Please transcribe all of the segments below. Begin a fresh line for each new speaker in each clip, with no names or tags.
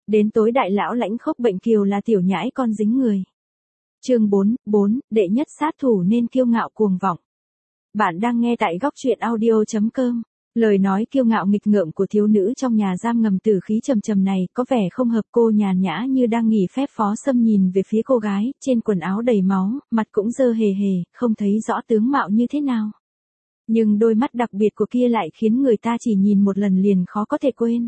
Đến tối đại lão lãnh khốc bệnh kiều là tiểu nhãi con dính người. Chương 4, đệ nhất sát thủ nên kiêu ngạo cuồng vọng. Bạn đang nghe tại góc truyện audio.com. Lời nói kiêu ngạo nghịch ngợm của thiếu nữ trong nhà giam ngầm tử khí trầm trầm này có vẻ không hợp. Cô nhàn nhã như đang nghỉ phép. Phó Sâm nhìn về phía cô gái, trên quần áo đầy máu, mặt cũng dơ hề hề, không thấy rõ tướng mạo như thế nào. Nhưng đôi mắt đặc biệt của kia lại khiến người ta chỉ nhìn một lần liền khó có thể quên.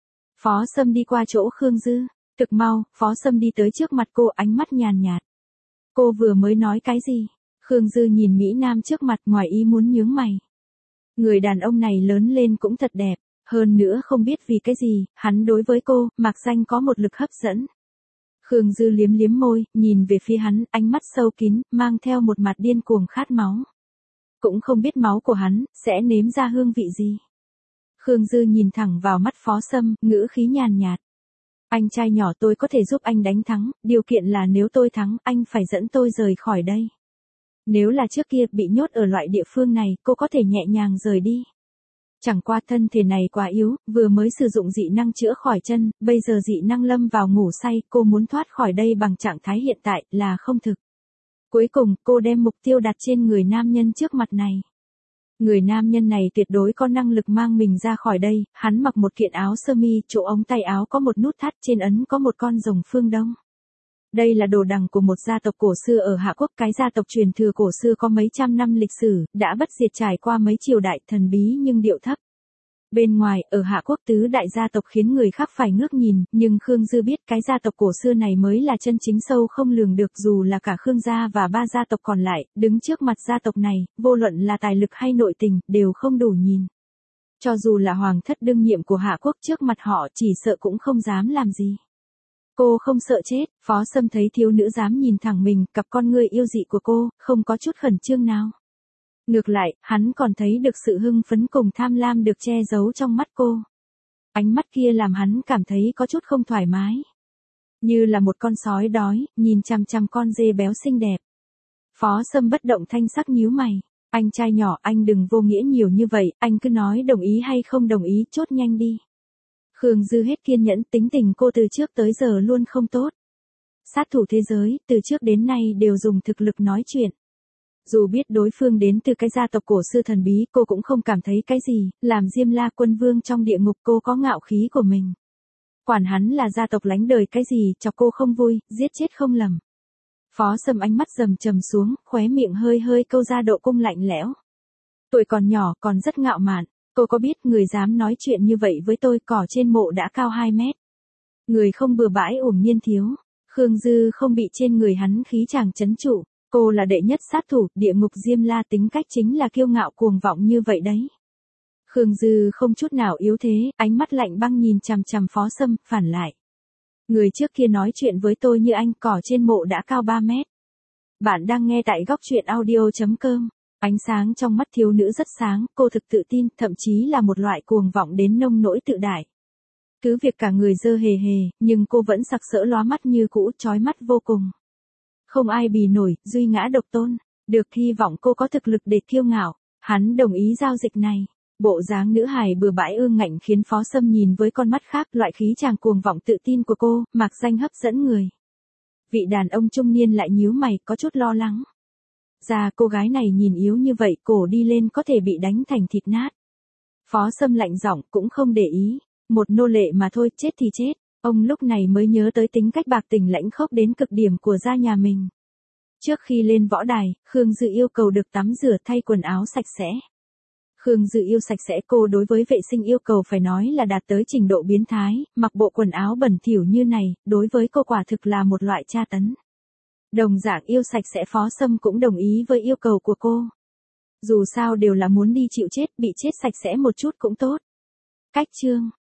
Phó Sâm đi qua chỗ Khương Dư, thực mau, Phó Sâm đi tới trước mặt cô, ánh mắt nhàn nhạt. Cô vừa mới nói cái gì? Khương Dư nhìn Mỹ Nam trước mặt, ngoài ý muốn nhướng mày. Người đàn ông này lớn lên cũng thật đẹp, hơn nữa không biết vì cái gì, hắn đối với cô, mạc danh có một lực hấp dẫn. Khương Dư liếm liếm môi, nhìn về phía hắn, ánh mắt sâu kín, mang theo một mặt điên cuồng khát máu. Cũng không biết máu của hắn, sẽ nếm ra hương vị gì. Khương Dư nhìn thẳng vào mắt Phó Sâm, ngữ khí nhàn nhạt. Anh trai nhỏ, tôi có thể giúp anh đánh thắng, điều kiện là nếu tôi thắng, anh phải dẫn tôi rời khỏi đây. Nếu là trước kia bị nhốt ở loại địa phương này, cô có thể nhẹ nhàng rời đi. Chẳng qua thân thể này quá yếu, vừa mới sử dụng dị năng chữa khỏi chân, bây giờ dị năng lâm vào ngủ say, cô muốn thoát khỏi đây bằng trạng thái hiện tại là không thực. Cuối cùng, cô đem mục tiêu đặt trên người nam nhân trước mặt này. Người nam nhân này tuyệt đối có năng lực mang mình ra khỏi đây, hắn mặc một kiện áo sơ mi, chỗ ống tay áo có một nút thắt, trên ấn có một con rồng phương Đông. Đây là đồ đằng của một gia tộc cổ xưa ở Hạ Quốc, cái gia tộc truyền thừa cổ xưa có mấy trăm năm lịch sử, đã bất diệt trải qua mấy triều đại, thần bí nhưng điệu thấp. Bên ngoài, ở Hạ Quốc tứ đại gia tộc khiến người khác phải ngước nhìn, nhưng Khương Dư biết cái gia tộc cổ xưa này mới là chân chính sâu không lường được, dù là cả Khương gia và ba gia tộc còn lại, đứng trước mặt gia tộc này, vô luận là tài lực hay nội tình, đều không đủ nhìn. Cho dù là hoàng thất đương nhiệm của Hạ Quốc trước mặt họ chỉ sợ cũng không dám làm gì. Cô không sợ chết, Phó Sâm thấy thiếu nữ dám nhìn thẳng mình, cặp con ngươi yêu dị của cô, không có chút khẩn trương nào. Ngược lại, hắn còn thấy được sự hưng phấn cùng tham lam được che giấu trong mắt cô. Ánh mắt kia làm hắn cảm thấy có chút không thoải mái. Như là một con sói đói, nhìn chằm chằm con dê béo xinh đẹp. Phó Sâm bất động thanh sắc nhíu mày. Anh trai nhỏ, anh đừng vô nghĩa nhiều như vậy, anh cứ nói đồng ý hay không đồng ý, chốt nhanh đi. Khương Dư hết kiên nhẫn, tính tình cô từ trước tới giờ luôn không tốt. Sát thủ thế giới, từ trước đến nay đều dùng thực lực nói chuyện. Dù biết đối phương đến từ cái gia tộc cổ xưa thần bí, cô cũng không cảm thấy cái gì, làm Diêm La quân vương trong địa ngục, cô có ngạo khí của mình. Quản hắn là gia tộc lánh đời cái gì, chọc cô không vui, giết chết không lầm. Phó Sâm ánh mắt trầm trầm xuống, khóe miệng hơi hơi câu ra độ cung lạnh lẽo. Tuổi còn nhỏ, còn rất ngạo mạn. Cô có biết người dám nói chuyện như vậy với tôi, cỏ trên mộ đã cao 2 mét. Người không bừa bãi uổng niên thiếu. Khương Dư không bị trên người hắn khí chàng chấn trụ. Cô là đệ nhất sát thủ, địa ngục Diêm La, tính cách chính là kiêu ngạo cuồng vọng như vậy đấy. Khương Dư không chút nào yếu thế, ánh mắt lạnh băng nhìn chằm chằm Phó Sâm, phản lại. Người trước kia nói chuyện với tôi như anh, cỏ trên mộ đã cao 3 mét. Bạn đang nghe tại góc truyện audio.com. Ánh sáng trong mắt thiếu nữ rất sáng, cô thực tự tin, thậm chí là một loại cuồng vọng đến nông nỗi tự đại. Cứ việc cả người dơ hề hề, nhưng cô vẫn sặc sỡ lóa mắt như cũ, chói mắt vô cùng. Không ai bì nổi, duy ngã độc tôn. Được, hy vọng cô có thực lực để kiêu ngạo. Hắn đồng ý giao dịch này. Bộ dáng nữ hài bừa bãi ương ngạnh khiến Phó Sâm nhìn với con mắt khác, loại khí chàng cuồng vọng tự tin của cô, mạc danh hấp dẫn người. Vị đàn ông trung niên lại nhíu mày, có chút lo lắng. Cô gái này nhìn yếu như vậy, cổ đi lên có thể bị đánh thành thịt nát. Phó Sâm lạnh giọng, cũng không để ý. Một nô lệ mà thôi, chết thì chết. Ông lúc này mới nhớ tới tính cách bạc tình lãnh khốc đến cực điểm của gia nhà mình. Trước khi lên võ đài, Khương Dư yêu cầu được tắm rửa, thay quần áo sạch sẽ. Khương Dư yêu sạch sẽ, cô đối với vệ sinh yêu cầu phải nói là đạt tới trình độ biến thái, mặc bộ quần áo bẩn thỉu như này, đối với cô quả thực là một loại tra tấn. Đồng dạng yêu sạch sẽ, Phó Sâm cũng đồng ý với yêu cầu của cô. Dù sao đều là muốn đi chịu chết, bị chết sạch sẽ một chút cũng tốt. Cách chương